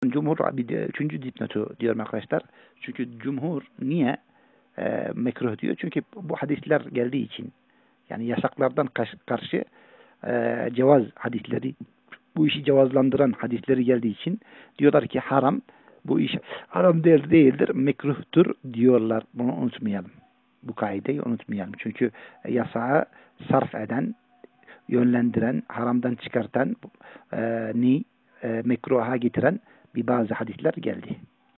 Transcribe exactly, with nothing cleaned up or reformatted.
Cumhur bir de, üçüncü dipnotu diyorum arkadaşlar. Çünkü cumhur niye e, mekruh diyor? Çünkü bu hadisler geldiği için. Yani yasaklardan karşı, karşı e, cevaz hadisleri, bu işi cevazlandıran hadisleri geldiği için diyorlar ki haram, bu iş haram değil, değildir, mekruhtur diyorlar. Bunu unutmayalım. Bu kaideyi unutmayalım. Çünkü yasağı sarf eden, yönlendiren, haramdan çıkartan, e, ni e, mekruha getiren bir bazı hadisler geldi.